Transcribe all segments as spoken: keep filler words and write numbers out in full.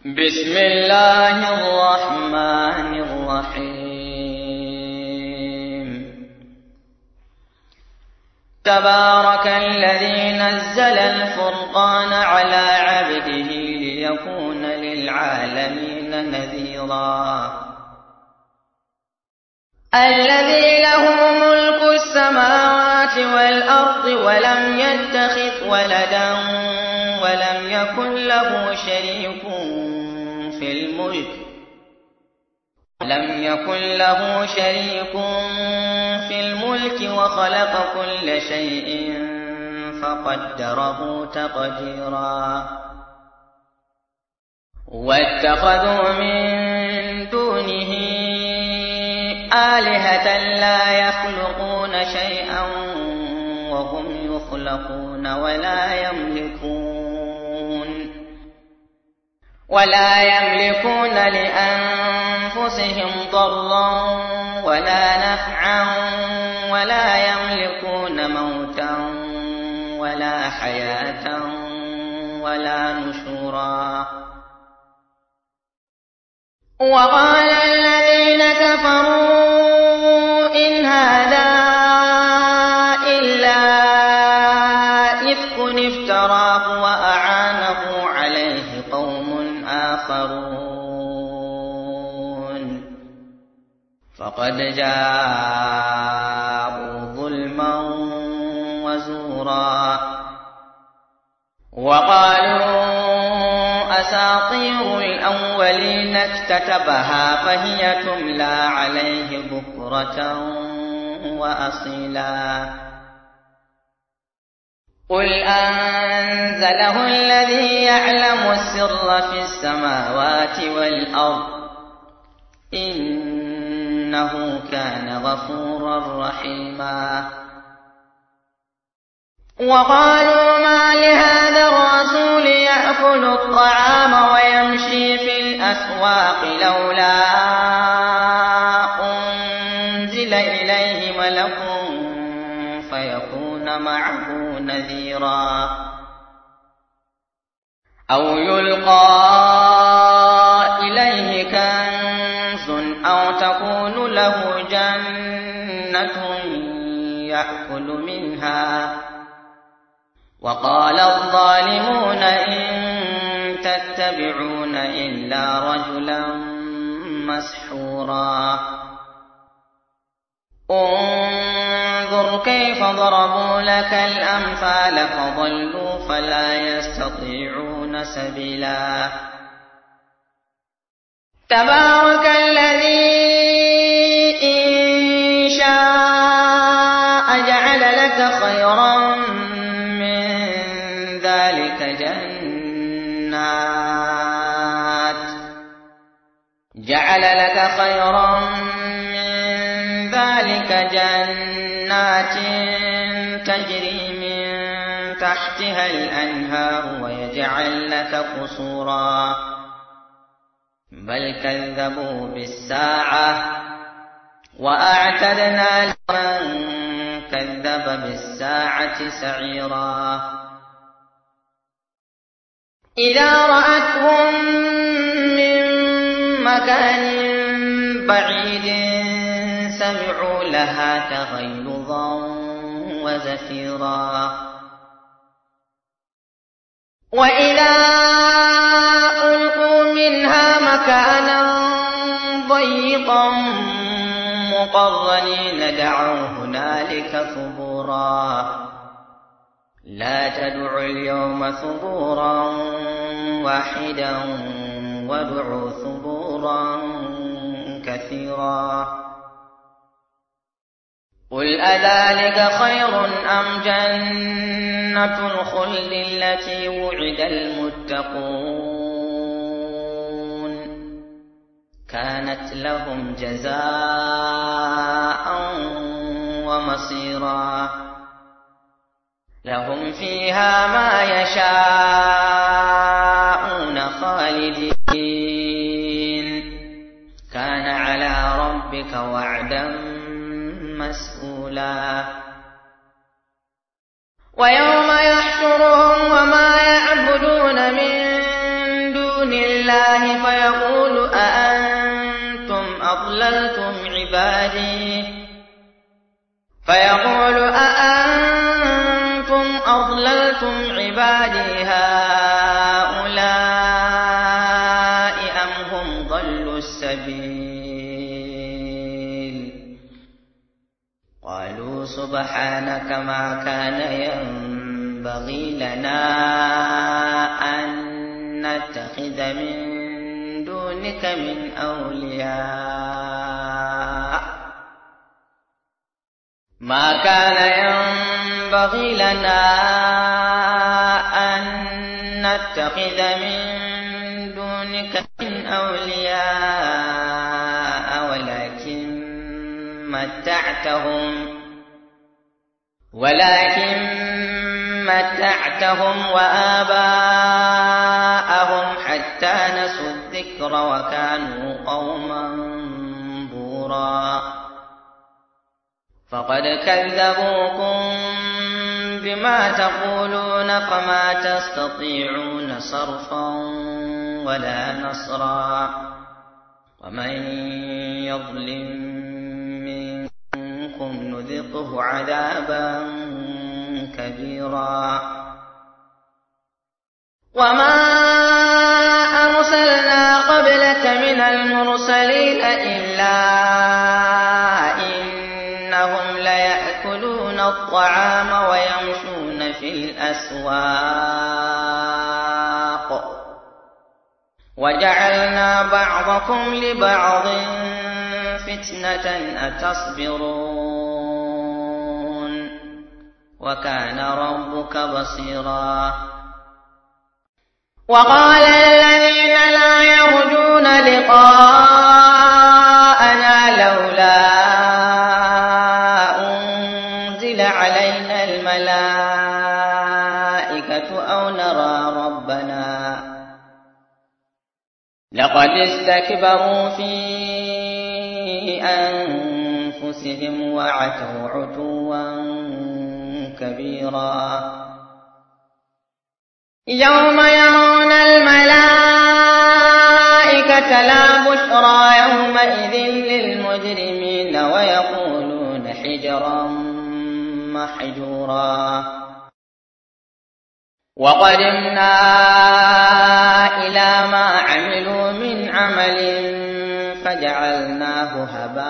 بسم الله الرحمن الرحيم. تبارك الذي نزل الفرقان على عبده ليكون للعالمين نذيرا. الذي له ملك السماوات والأرض ولم يتخذ ولدا ولم يكن له شريك في الملك لم يكن له شريك في الملك وخلق كل شيء فقدره تقديرا. واتخذوا من دونه آلهة لا يخلقون شيئا وهم يخلقون ولا يملكون ولا يملكون لأنفسهم ضرا ولا نفعا ولا يملكون موتا ولا حياة ولا نشورا. وقال الذين كفروا إن هذا إلا إفك افتراه وأعانه عليه قوم آخرون فقد جاءوا ظلما وزورا. وقالوا أساطير الأولين اكتتبها فهي تملى عليه بكرة وأصيلا. قل أنزله الذي يعلم السر في السماوات والأرض إنه كان غفورا رحيما. وقالوا ما لهذا الرسول يأكل الطعام ويمشي في الأسواق لولا أنزل إليه ملك فيكون معه نذيرا أو يلقى إليه كنز أو تكون له جنة يأكل منها. وقال الظالمون إن تتبعون إلا رجلا مسحورا. انظر كيف ضربوا لك الأمثال فضلوا فلا يستطيعون سبيلا. تبارك الذي إن شاء جعل لك خيرا جنات جعل لك خيرا من ذلك جنات تجري من تحتها الأنهار ويجعل لك قصورا بل كذبوا بالساعة وأعتدنا لمن كذب بالساعة سعيرا. إذا رأتهم من مكان بعيد سمعوا لها تغيظا وزفيرا. وإذا ألقوا منها مكانا ضيقا مقرنين دعوا هنالك ثبورا. لا تدعوا اليوم ثبورا واحدا وادعوا ثبورا كثيرا. قل أذلك خير أم جنة الخلد التي وعد المتقون كانت لهم جزاء ومصيرا. لهم فيها ما يشاءون خالدين كان على ربك وعدا مسئولا. ويوم يحشرهم وما يعبدون من دون دون الله فيقول أأنتم أضللتم عبادي فيقول أأنتم أضللتم عبادي هؤلاء أم هم ضلوا السبيل قالوا سبحانك ما كان ينبغي لنا أن نتخذ من دونك من أولياء ما كان ينبغي لنا أن نتخذ من دونك من أولياء ولكن متعتهم ولكن متعتهم وآباءهم حتى نسوا الذكر وكانوا قوما بورا فقد كذبوكم بما تقولون فما تستطيعون صرفا ولا نصرا ومن يظلم منكم نذقه عذابا كبيرا وما أرسلنا قبلك من المرسلين إلا إنهم ليأكلون الطعام ويمشون في الأسواق وجعلنا بعضكم لبعض فتنة أتصبرون وكان ربك بصيرا وقال الذين لا يرجون لقاءنا لولا أنزل علينا الملائكة أو نرى ربنا لقد استكبروا في أنفسهم وعتوا عتوا كبيرا يوم يرون الملائكة لا بشرى يومئذ للمجرمين ويقولون حجرا محجورا وقدمنا إلى ما عملوا من عمل فجعلناه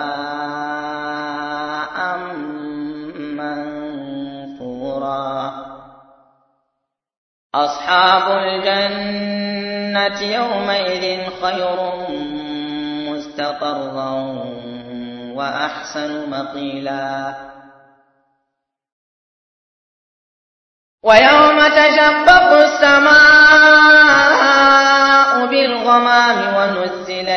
هباء منثورا أصحاب الجنة يومئذ خير مستقرا وأحسن مقيلا ويوم تشقق السماء بالغمام ونزل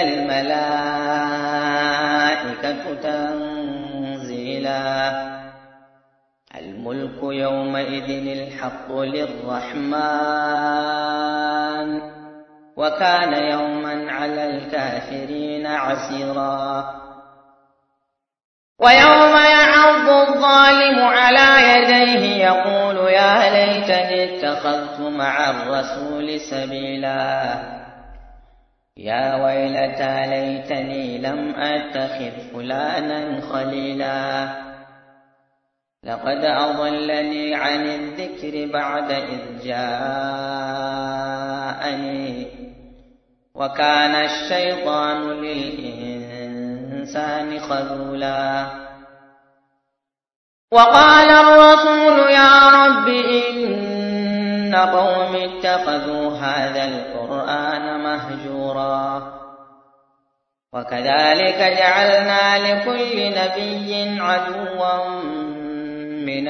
الملائكة تنزيلا الملك يومئذ الحق للرحمن وكان يوما على الكافرين عسيرا ويوم يعض الظالم على يديه يقول يا ليتني اتخذت مع الرسول سبيلا يا ويلتى ليتني لم أتخذ فلانا خليلا لقد أضلني عن الذكر بعد إذ جاءني وكان الشيطان للإنسان خذولا وقال الرسول يا رب إن قوم اتخذوا هذا القرآن مهجورا وكذلك جعلنا لكل نبي عدوا من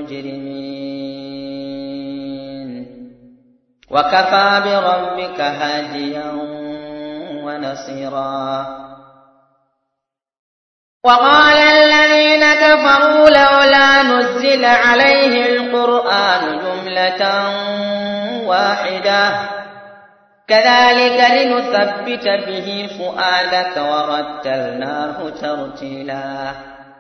المجرمين وكفى بربك هاديا ونصيرا وقال الذين كفروا لولا نزل عليه القرآن جملة واحدة كذلك لنثبت به فؤادك ورتلناه ترتيلا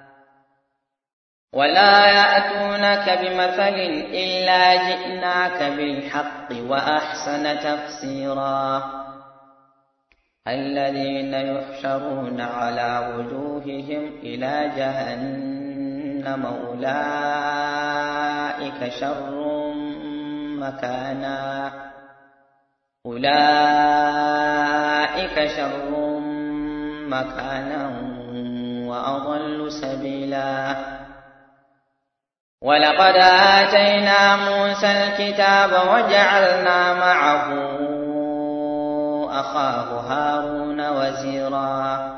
ولا يأتونك بمثل إلا جئناك بالحق وأحسن تفسيرا الذين يحشرون على وجوههم إلى جهنم أولئك شر مكانا أولئك شر مكانا وأضل سبيلا ولقد آتينا موسى الكتاب وجعلنا معه أخاه هارون وزيرا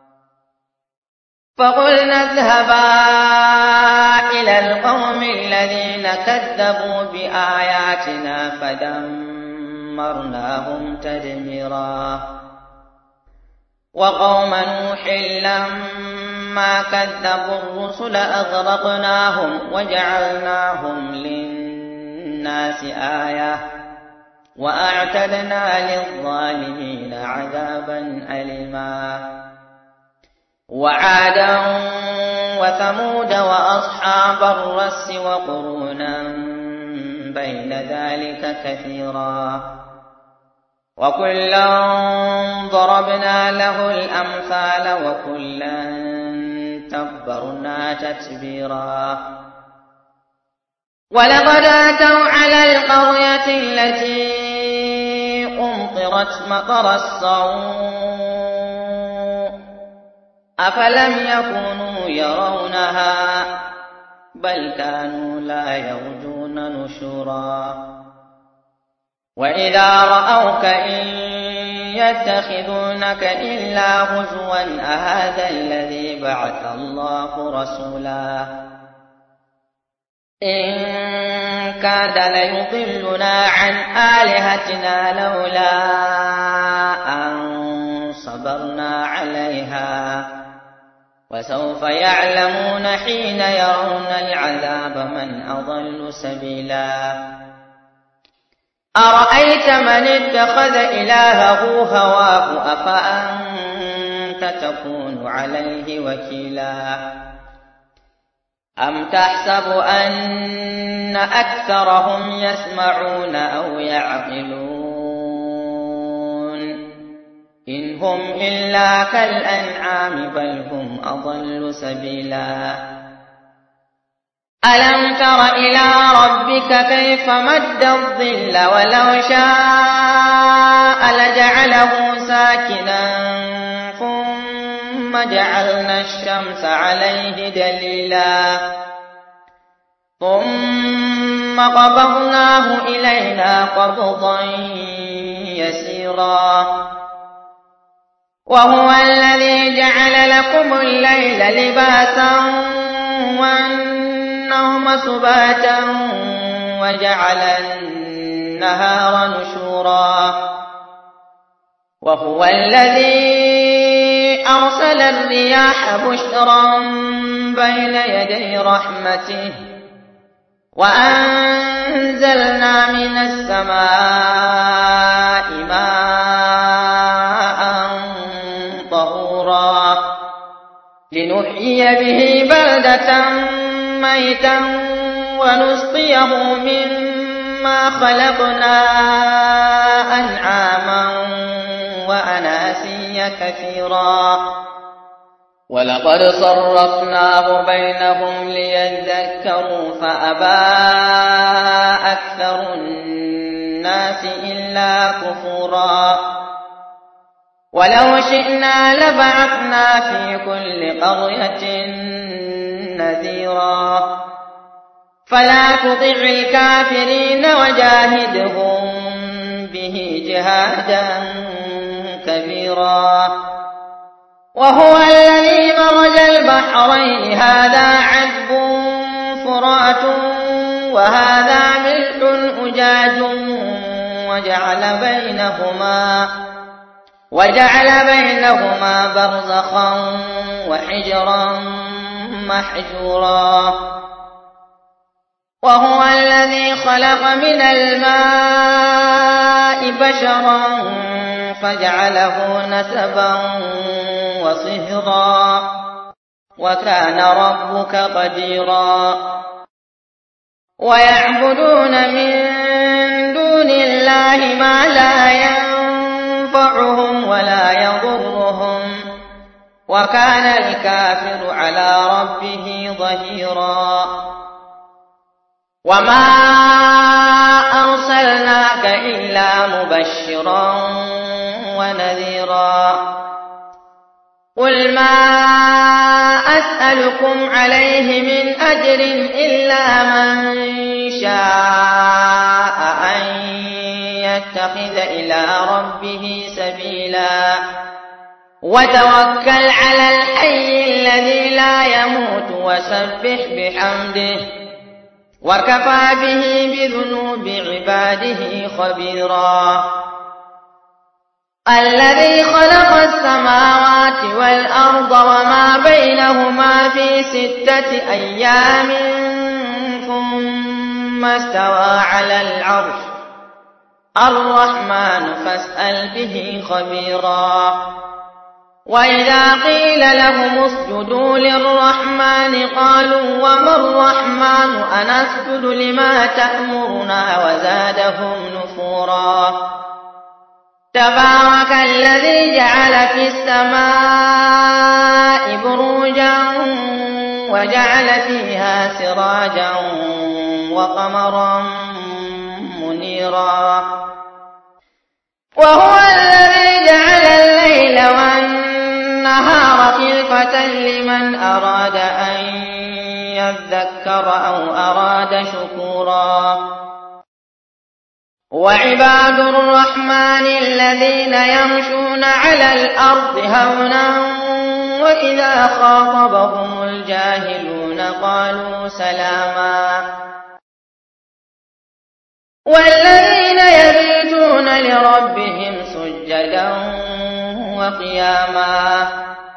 فقلنا اذهبا إلى القوم الذين كذبوا بآياتنا فدمرناهم تدميرا وقوم نوح لما كذبوا الرسل أغرقناهم وجعلناهم للناس آية وأعتدنا للظالمين عذابا أليما وعادا وثمود وأصحاب الرس وقرونا بين ذلك كثيرا وكلا ضربنا له الأمثال وكلا تبرنا تتبيرا ولقد أتوا على القرية التي أمطرت مطر السوء أفلم يكونوا يرونها بل كانوا لا يرجون نشورا وإذا رأوك إن يتخذونك إلا هزوا أهذا الذي بعث الله رسولا إن كاد ليضلنا عن آلهتنا لولا أن صبرنا عليها وسوف يعلمون حين يرون العذاب من أضل سبيلا أرأيت من اتخذ إلهه هواه أفأنت تكون عليه وكيلا أم تحسب أن أكثرهم يسمعون أو يعقلون إن هم إلا كالأنعام بل هم أضل سبيلا ألم تر إلى ربك كيف مد الظل ولو شاء لجعله ساكنا ثم جعلنا الشمس عليه دليلا ثم قبضناه إلينا قبضا يسيرا وهو الذي جعل لكم الليل لباسا والنوم سباتا وجعل النهار نشورا وهو الذي أرسل الرياح بشرا بين يدي رحمته وأنزلنا من السماء ماء طهورا لنحيي به بلدة ميتا ونسقيه مما خلقنا أنعاما وأناسيا كثيرا ولقد صرفناه بينهم ليذكروا فأبى أكثر الناس إلا كفورا ولو شئنا لبعثنا في كل قرية نذيرا فلا تطع الكافرين وجاهدهم به جهادا كبيرا وهو الذي مرج البحرين هذا عذب فرات وهذا ملح أجاج وجعل بينهما وجعل بينهما برزخا وحجرا محجورا وهو الذي خلق من الماء بشرا فجعله نسبا وصهرا وكان ربك قديرا ويعبدون من دون الله ما لا ينفعهم ولا يضرهم وكان الكافر على ربه ظهيرا وما أرسلناك إلا مبشرا ونذيرا قل ما أسألكم عليه من أجر إلا من شاء أن يتخذ إلى ربه سبيلا وتوكل على الحي الذي لا يموت وسبح بحمده وكفى به بذنوب عباده خبيرا الذي خلق السماوات والأرض وما بينهما في ستة أيام ثم استوى على العرش الرحمن فاسأل به خبيرا وإذا قيل لهم اسجدوا للرحمن قالوا وما الرحمن أنسجد لما تأمرنا وزادهم نفورا تبارك الذي جعل في السماء بروجا وجعل فيها سراجا وقمرا منيرا وهو الذي جعل الليل والنهار خلفة لمن أراد أن يذكر أو أراد شكورا وعباد الرحمن الذين يمشون على الأرض هونا وإذا خاطبهم الجاهلون قالوا سلاما والذين يبيتون لربهم سجدا وقياما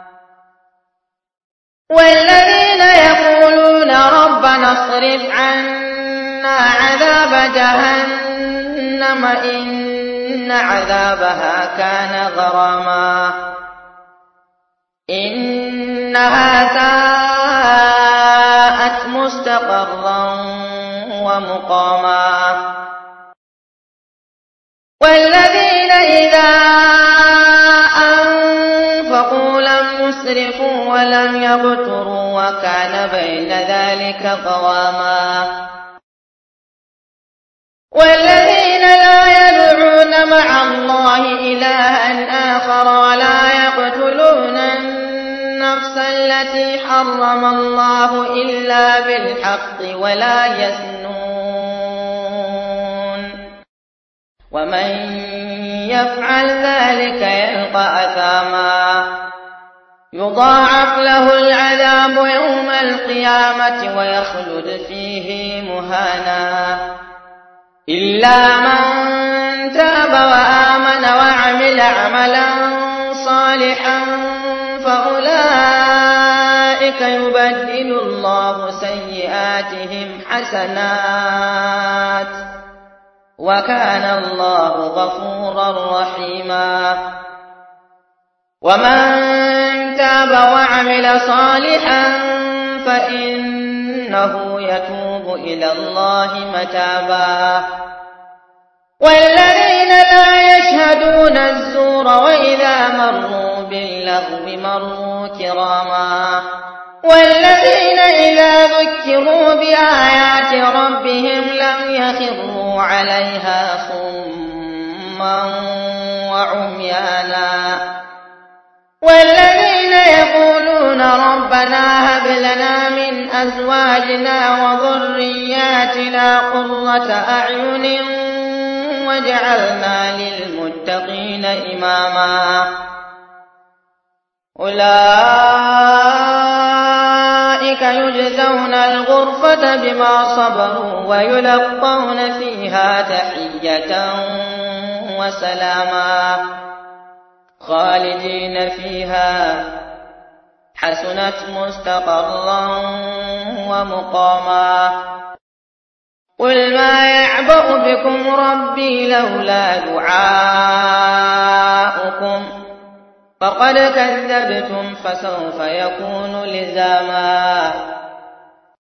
والذين يقولون ربنا اصرف عنا عذاب جهنم إن عذابها كان غراما إنها ساءت مستقرا ومقاما والذين إذا أنفقوا لم يسرفوا ولم يقتروا وكان بين ذلك قواما والذين لا يدعون مع الله إلها آخر ولا يقتلون النفس التي حرم الله إلا بالحق ولا يزنون ومن يفعل ذلك يلقى أثاما يضاعف له العذاب يوم القيامة ويخلد فيه مهانا إلا من تاب وآمن وعمل عملا صالحا فأولئك يبدل الله سيئاتهم حسنات وكان الله غفورا رحيما ومن تاب وعمل صالحا فإنه يتوب إلى الله متابا والذين لا يشهدون الزور وإذا مروا باللغو مروا كراما والذين إذا ذكروا بآيات ربهم لم يخروا عليها صما وعميانا والذين يقولون ربنا هب لنا من أزواجنا وذرياتنا قرة أعين وجعلنا للمتقين إماما أولئك يجزون الغرفة بما صبروا ويلقون فيها تحية وسلاما خالدين فيها حسنت مستقرا ومقاما قل ما يعبأ بكم ربي لولا دعاؤكم فقد كذبتم فسوف يكون لزاما